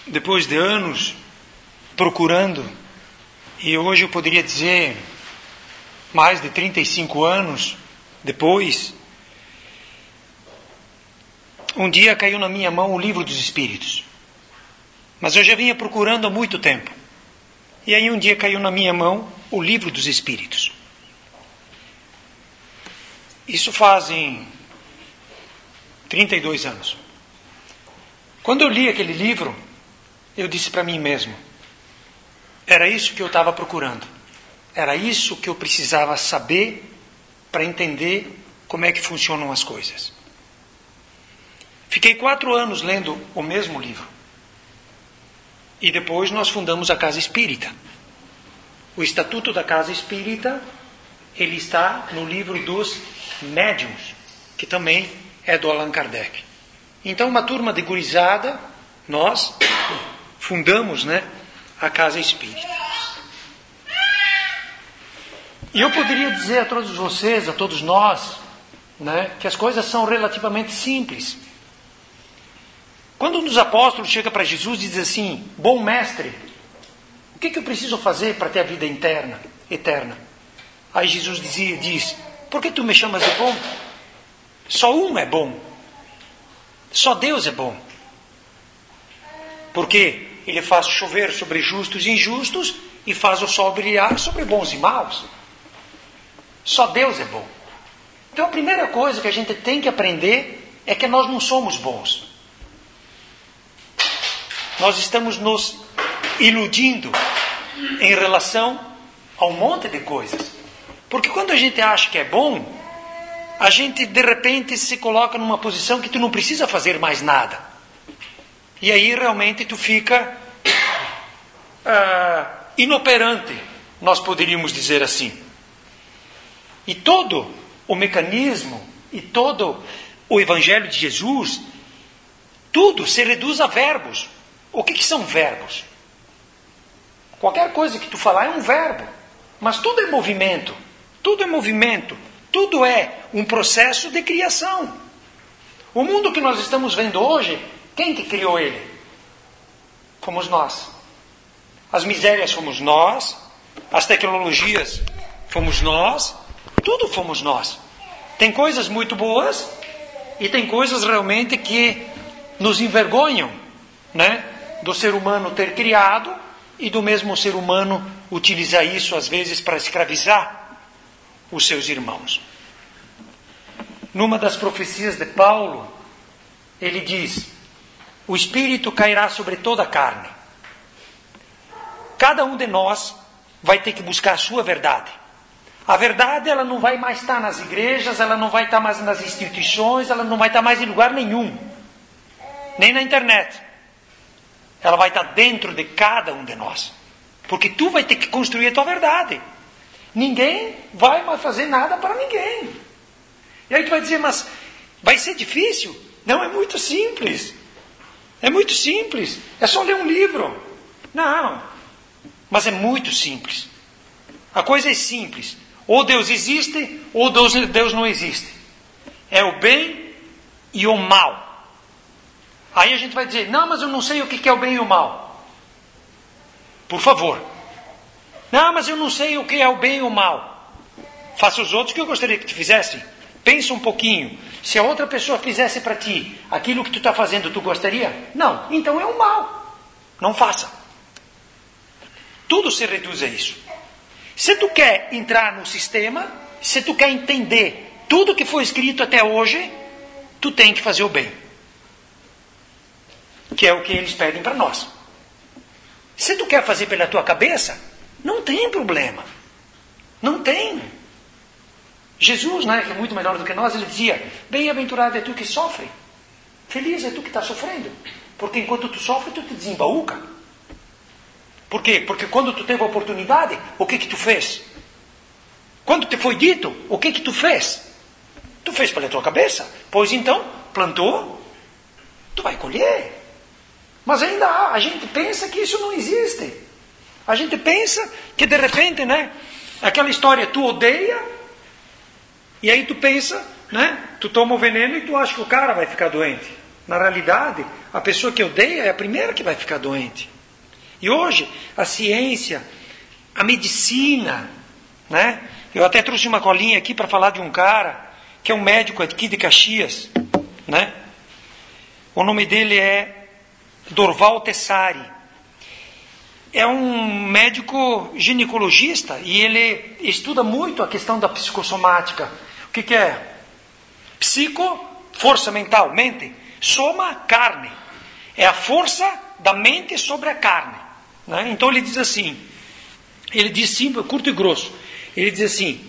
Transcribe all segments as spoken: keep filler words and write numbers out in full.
depois de anos procurando, e hoje eu poderia dizer, mais de trinta e cinco anos depois, um dia caiu na minha mão o Livro dos Espíritos. Mas eu já vinha procurando há muito tempo. E aí um dia caiu na minha mão o Livro dos Espíritos. Isso fazem trinta e dois anos. Quando eu li aquele livro, eu disse para mim mesmo, era isso que eu estava procurando. Era isso que eu precisava saber para entender como é que funcionam as coisas. Fiquei quatro anos lendo o mesmo livro. E depois nós fundamos a Casa Espírita. O Estatuto da Casa Espírita, ele está no livro dos Médiuns, que também é do Allan Kardec. Então, uma turma de gurizada, nós fundamos, né, a Casa Espírita. E eu poderia dizer a todos vocês, a todos nós, né, que as coisas são relativamente simples. Quando um dos apóstolos chega para Jesus e diz assim, bom mestre, o que, que eu preciso fazer para ter a vida interna, eterna? Aí Jesus dizia, diz, por que tu me chamas de bom? Só um é bom. Só Deus é bom. Porque Ele faz chover sobre justos e injustos e faz o sol brilhar sobre bons e maus. Só Deus é bom. Então a primeira coisa que a gente tem que aprender é que nós não somos bons. Nós estamos nos iludindo em relação a um monte de coisas. Porque quando a gente acha que é bom, a gente de repente se coloca numa posição que tu não precisa fazer mais nada. E aí realmente tu fica ah, inoperante, nós poderíamos dizer assim. E todo o mecanismo e todo o Evangelho de Jesus, tudo se reduz a verbos. O que, que são verbos? Qualquer coisa que tu falar é um verbo, mas tudo é movimento, tudo é movimento, tudo é um processo de criação. O mundo que nós estamos vendo hoje, quem que criou ele? Fomos nós. As misérias fomos nós, as tecnologias fomos nós, tudo fomos nós. Tem coisas muito boas e tem coisas realmente que nos envergonham, né? Do ser humano ter criado e do mesmo ser humano utilizar isso às vezes para escravizar os seus irmãos. Numa das profecias de Paulo, ele diz, o Espírito cairá sobre toda a carne. Cada um de nós vai ter que buscar a sua verdade. A verdade, ela não vai mais estar nas igrejas, ela não vai estar mais nas instituições, ela não vai estar mais em lugar nenhum. Nem na internet. Ela vai estar dentro de cada um de nós. Porque tu vai ter que construir a tua verdade. Ninguém vai mais fazer nada para ninguém. E aí tu vai dizer, mas vai ser difícil? Não, é muito simples. É muito simples. É só ler um livro. Não. Mas é muito simples. A coisa é simples. Ou Deus existe, ou Deus, Deus não existe. É o bem e o mal. Aí a gente vai dizer, não, mas eu não sei o que é o bem e o mal. Por favor. Não, mas eu não sei o que é o bem e o mal. Faça os outros que eu gostaria que te fizessem. Pensa um pouquinho. Se a outra pessoa fizesse para ti aquilo que tu está fazendo, tu gostaria? Não. Então é o mal. Não faça. Tudo se reduz a isso. Se tu quer entrar no sistema, se tu quer entender tudo que foi escrito até hoje, tu tem que fazer o bem. Que é o que eles pedem para nós. Se tu quer fazer pela tua cabeça, não tem problema. Não tem. Jesus, né, que é muito melhor do que nós, ele dizia, bem-aventurado é tu que sofre. Feliz é tu que está sofrendo. Porque enquanto tu sofre, tu te desembaúca. Por quê? Porque quando tu teve a oportunidade, o que que tu fez? Quando te foi dito, o que que tu fez? Tu fez pela tua cabeça. Pois então, plantou, tu vai colher. Mas ainda há, a gente pensa que isso não existe. A gente pensa que de repente, né, aquela história, tu odeia, e aí tu pensa, né, tu toma o veneno e tu acha que o cara vai ficar doente. Na realidade, a pessoa que odeia é a primeira que vai ficar doente. E hoje, a ciência, a medicina, né? Eu até trouxe uma colinha aqui para falar de um cara, que é um médico aqui de Caxias, né? O nome dele é Dorval Tessari. É um médico ginecologista e ele estuda muito a questão da psicossomática. O que, que é? Psico, força mental, mente. Soma, carne. É a força da mente sobre a carne. Né? Então ele diz assim, ele diz simples, curto e grosso. Ele diz assim,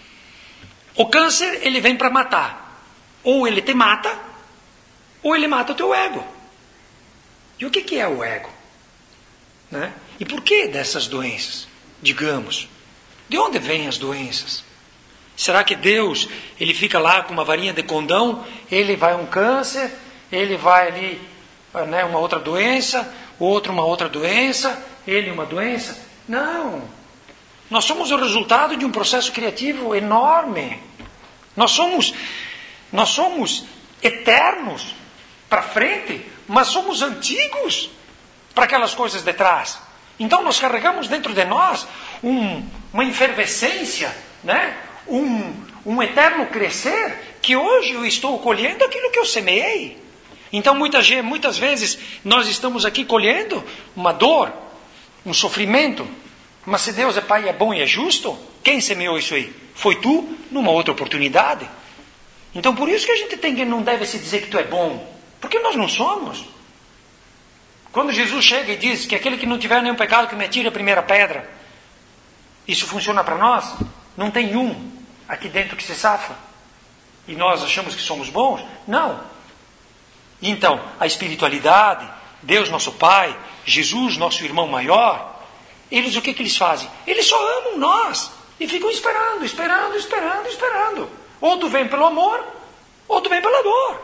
o câncer ele vem para matar. Ou ele te mata, ou ele mata o teu ego. E o que, que é o ego? Né? E por que dessas doenças? Digamos, de onde vêm as doenças? Será que Deus, ele fica lá com uma varinha de condão, ele vai um câncer, ele vai ali, né, uma outra doença, outro uma outra doença, ele uma doença? Não. Nós somos o resultado de um processo criativo enorme. Nós somos, nós somos eternos para frente, mas somos antigos para aquelas coisas de trás. Então nós carregamos dentro de nós um, uma efervescência, né? um, um eterno crescer, que hoje eu estou colhendo aquilo que eu semeei. Então muitas, muitas vezes nós estamos aqui colhendo uma dor, um sofrimento, mas se Deus é Pai, é bom e é justo, quem semeou isso aí? Foi tu, numa outra oportunidade. Então por isso que a gente tem que não deve se dizer que tu é bom, porque nós não somos. Quando Jesus chega e diz que aquele que não tiver nenhum pecado que me atire a primeira pedra, isso funciona para nós? Não tem um aqui dentro que se safa. E nós achamos que somos bons? Não. Então, a espiritualidade, Deus nosso Pai, Jesus nosso irmão maior, eles o que, que eles fazem? Eles só amam nós. E ficam esperando, esperando, esperando, esperando. Ou tu vem pelo amor, ou tu vem pela dor.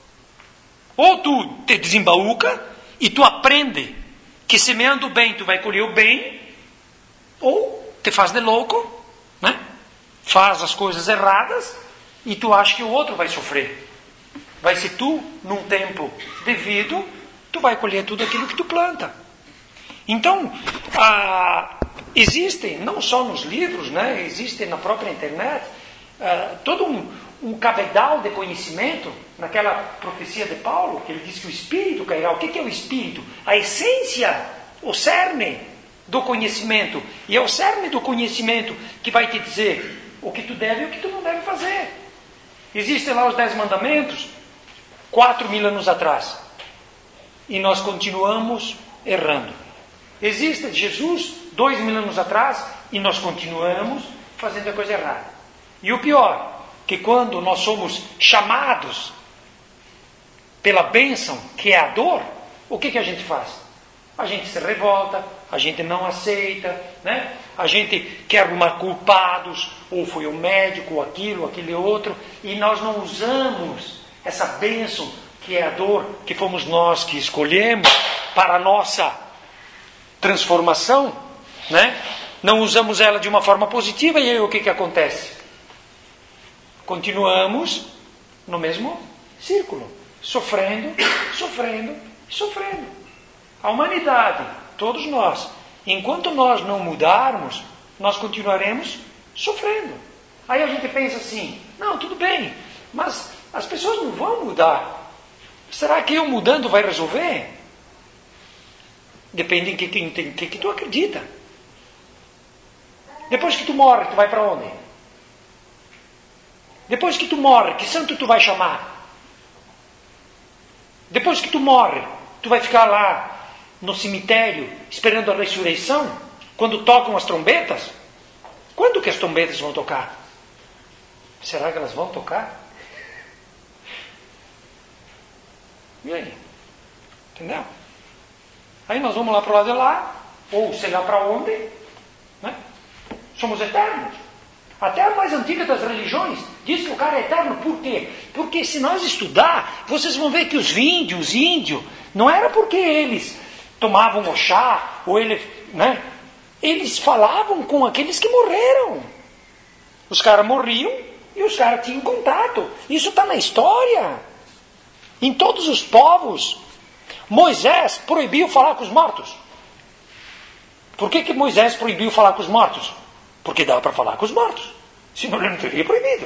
Ou tu te desembaúca e tu aprende que semeando o bem tu vai colher o bem, ou te faz de louco, né? Faz as coisas erradas e tu acha que o outro vai sofrer. Vai ser tu, num tempo devido, tu vai colher tudo aquilo que tu planta. Então, ah, existem, não só nos livros, né? Existem na própria internet, ah, todo um, um cabedal de conhecimento, naquela profecia de Paulo, que ele diz que o Espírito cairá. O que, que é o Espírito? A essência, o cerne do conhecimento. E é o cerne do conhecimento que vai te dizer o que tu deve e o que tu não deve fazer. Existem lá os dez mandamentos, quatro mil anos atrás. E nós continuamos errando. Existe Jesus, dois mil anos atrás, e nós continuamos fazendo a coisa errada. E o pior, que quando nós somos chamados pela bênção, que é a dor, o que, que a gente faz? A gente se revolta, a gente não aceita, né? A gente quer arrumar culpados, ou foi o médico, ou aquilo, ou aquele outro, e nós não usamos essa bênção, que é a dor, que fomos nós que escolhemos para a nossa transformação, né? Não usamos ela de uma forma positiva, e aí o que, que acontece? Continuamos no mesmo círculo, sofrendo, sofrendo, sofrendo. A humanidade, todos nós, enquanto nós não mudarmos, nós continuaremos sofrendo. Aí a gente pensa assim, não, tudo bem, mas as pessoas não vão mudar. Será que eu mudando vai resolver? Depende em que, que, que, que, que tu acredita. Depois que tu morre, tu vai para onde? Depois que tu morre, que santo tu vai chamar? Depois que tu morre, tu vai ficar lá no cemitério esperando a ressurreição? Quando tocam as trombetas? Quando que as trombetas vão tocar? Será que elas vão tocar? E aí? Entendeu? Aí nós vamos lá para o lado de lá, ou sei lá para onde, né? Somos eternos. Até a mais antiga das religiões diz que o cara é eterno. Por quê? Porque se nós estudar, vocês vão ver que os índios, os índios, não era porque eles tomavam o chá, ou eles, né? Eles falavam com aqueles que morreram. Os caras morriam e os caras tinham contato. Isso está na história. Em todos os povos, Moisés proibiu falar com os mortos. Por que, que Moisés proibiu falar com os mortos? Porque dava para falar com os mortos. Senão ele não teria proibido.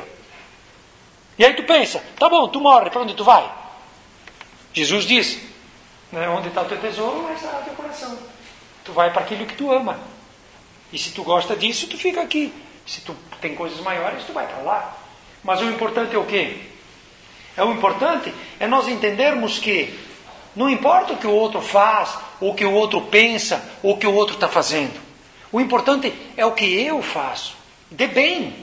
E aí tu pensa, tá bom, tu morre, para onde tu vai? Jesus diz, né, onde está o teu tesouro, lá estará o teu coração. Tu vai para aquilo que tu ama. E se tu gosta disso, tu fica aqui. Se tu tem coisas maiores, tu vai para lá. Mas o importante é o quê? É o importante é nós entendermos que não importa o que o outro faz, ou o que o outro pensa, ou o que o outro está fazendo. O importante é o que eu faço. De bem.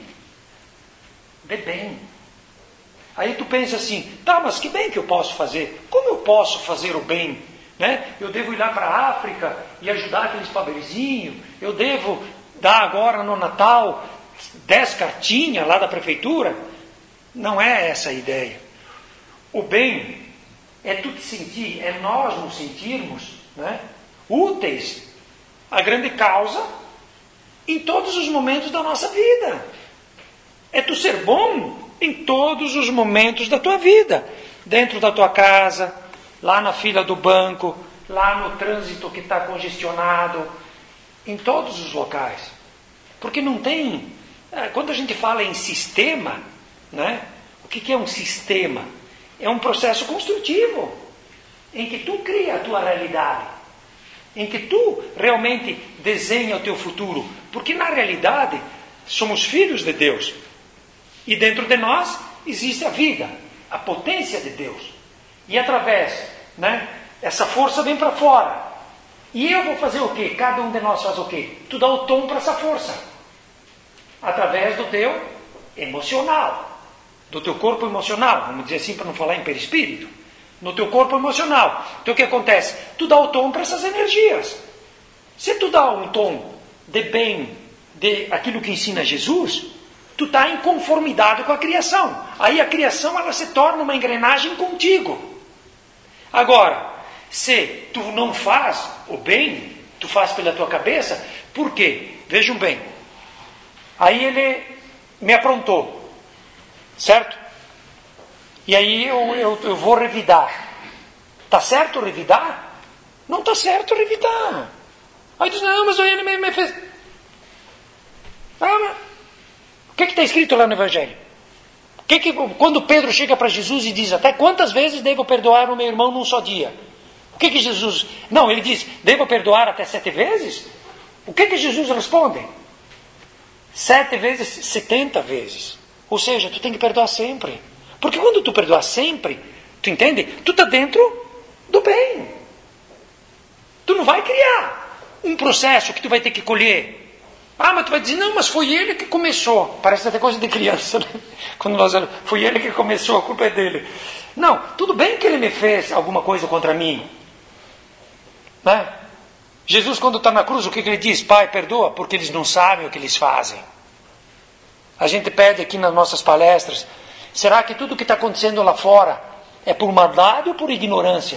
De bem. Aí tu pensa assim, tá, mas que bem que eu posso fazer? Como eu posso fazer o bem? Né? Eu devo ir lá para a África e ajudar aqueles pobrezinhos. Eu devo dar agora no Natal dez cartinhas lá da prefeitura. Não é essa a ideia. O bem é tu te sentir, é nós nos sentirmos, né, úteis à grande causa em todos os momentos da nossa vida. É tu ser bom em todos os momentos da tua vida. Dentro da tua casa, lá na fila do banco, lá no trânsito que está congestionado, em todos os locais. Porque não tem... Quando a gente fala em sistema, né, o que, que é um sistema? É um processo construtivo, em que tu cria a tua realidade, em que tu realmente desenha o teu futuro. Porque na realidade, somos filhos de Deus. E dentro de nós existe a vida, a potência de Deus. E através, né, essa força vem para fora. E eu vou fazer o quê? Cada um de nós faz o quê? Tu dá o tom para essa força. Através do teu emocional. Do teu corpo emocional, vamos dizer assim para não falar em perispírito. No teu corpo emocional. Então o que acontece? Tu dá o tom para essas energias. Se tu dá um tom de bem, de aquilo que ensina Jesus, tu está em conformidade com a criação. Aí a criação ela se torna uma engrenagem contigo. Agora, se tu não faz o bem, tu faz pela tua cabeça, por quê? Vejam bem. Aí ele me aprontou. Certo? E aí eu, eu, eu vou revidar. Está certo revidar? Não está certo revidar. Aí diz, não, mas ele me, me fez... Ah, mas... O que está escrito lá no Evangelho? O que que, quando Pedro chega para Jesus e diz, até quantas vezes devo perdoar o meu irmão num só dia? O que que Jesus... Não, ele diz, devo perdoar até sete vezes? O que que Jesus responde? Sete vezes, setenta vezes. Ou seja, tu tem que perdoar sempre. Porque quando tu perdoar sempre, tu entende? Tu está dentro do bem. Tu não vai criar um processo que tu vai ter que colher. Ah, mas tu vai dizer, não, mas foi ele que começou. Parece até coisa de criança, né? Quando nós foi ele que começou, a culpa é dele. Não, tudo bem que ele me fez alguma coisa contra mim. Né? Jesus, quando está na cruz, o que, que ele diz? Pai, perdoa, porque eles não sabem o que eles fazem. A gente pede aqui nas nossas palestras, será que tudo que está acontecendo lá fora é por maldade ou por ignorância?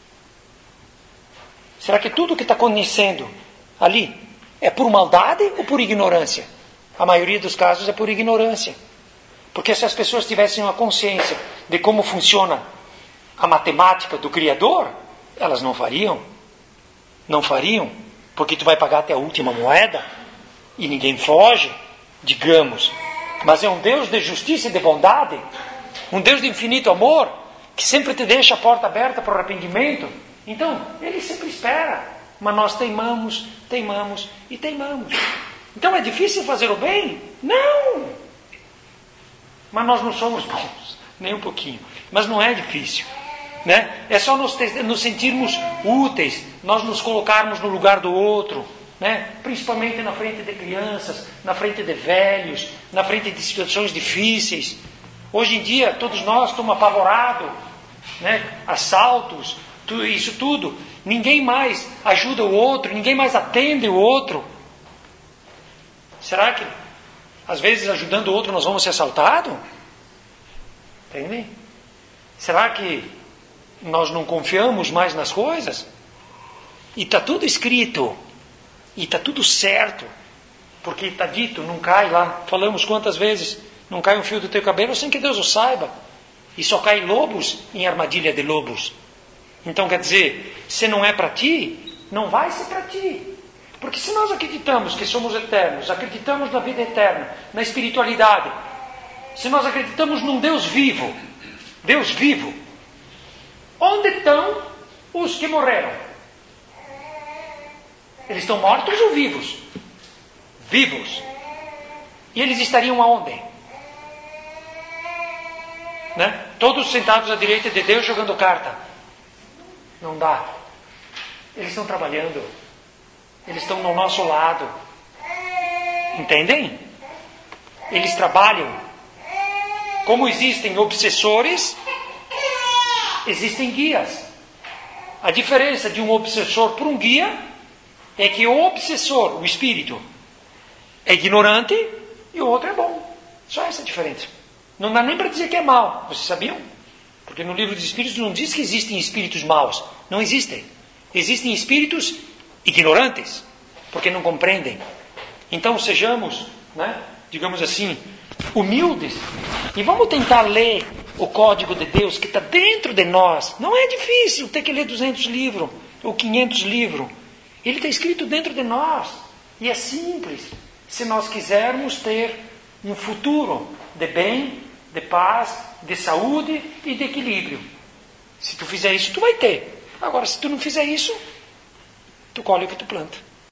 Será que tudo que está acontecendo ali é por maldade ou por ignorância? A maioria dos casos é por ignorância. Porque se as pessoas tivessem uma consciência de como funciona a matemática do Criador, elas não fariam. Não fariam, porque tu vai pagar até a última moeda e ninguém foge, digamos. Mas é um Deus de justiça e de bondade, um Deus de infinito amor, que sempre te deixa a porta aberta para o arrependimento. Então, Ele sempre espera, mas nós teimamos, teimamos e teimamos. Então é difícil fazer o bem? Não! Mas nós não somos bons, nem um pouquinho. Mas não é difícil, né? É só nos, nos sentirmos úteis, nós nos colocarmos no lugar do outro, né? Principalmente na frente de crianças, na frente de velhos, na frente de situações difíceis. Hoje em dia, todos nós estamos apavorados, né? Assaltos, tudo, isso tudo. Ninguém mais ajuda o outro, ninguém mais atende o outro. Será que, às vezes, ajudando o outro, nós vamos ser assaltados? Entende? Será que nós não confiamos mais nas coisas? E está tudo escrito. E está tudo certo, porque está dito, não cai lá. Falamos quantas vezes, não cai um fio do teu cabelo sem que Deus o saiba. E só caem lobos em armadilha de lobos. Então quer dizer, se não é para ti, não vai ser para ti. Porque se nós acreditamos que somos eternos, acreditamos na vida eterna, na espiritualidade, se nós acreditamos num Deus vivo, Deus vivo, onde estão os que morreram? Eles estão mortos ou vivos? Vivos. E eles estariam aonde? Né? Todos sentados à direita de Deus jogando carta. Não dá. Eles estão trabalhando. Eles estão no nosso lado. Entendem? Eles trabalham. Como existem obsessores, existem guias. A diferença de um obsessor para um guia é que o obsessor, o espírito, é ignorante e o outro é bom. Só essa diferença. Não dá nem para dizer que é mal. Vocês sabiam? Porque no livro dos Espíritos não diz que existem espíritos maus. Não existem. Existem espíritos ignorantes, porque não compreendem. Então sejamos, né, digamos assim, humildes e vamos tentar ler o código de Deus que está dentro de nós. Não é difícil ter que ler duzentos livros ou quinhentos livros. Ele está escrito dentro de nós. E é simples. Se nós quisermos ter um futuro de bem, de paz, de saúde e de equilíbrio. Se tu fizer isso, tu vai ter. Agora, se tu não fizer isso, tu colhe o que tu planta.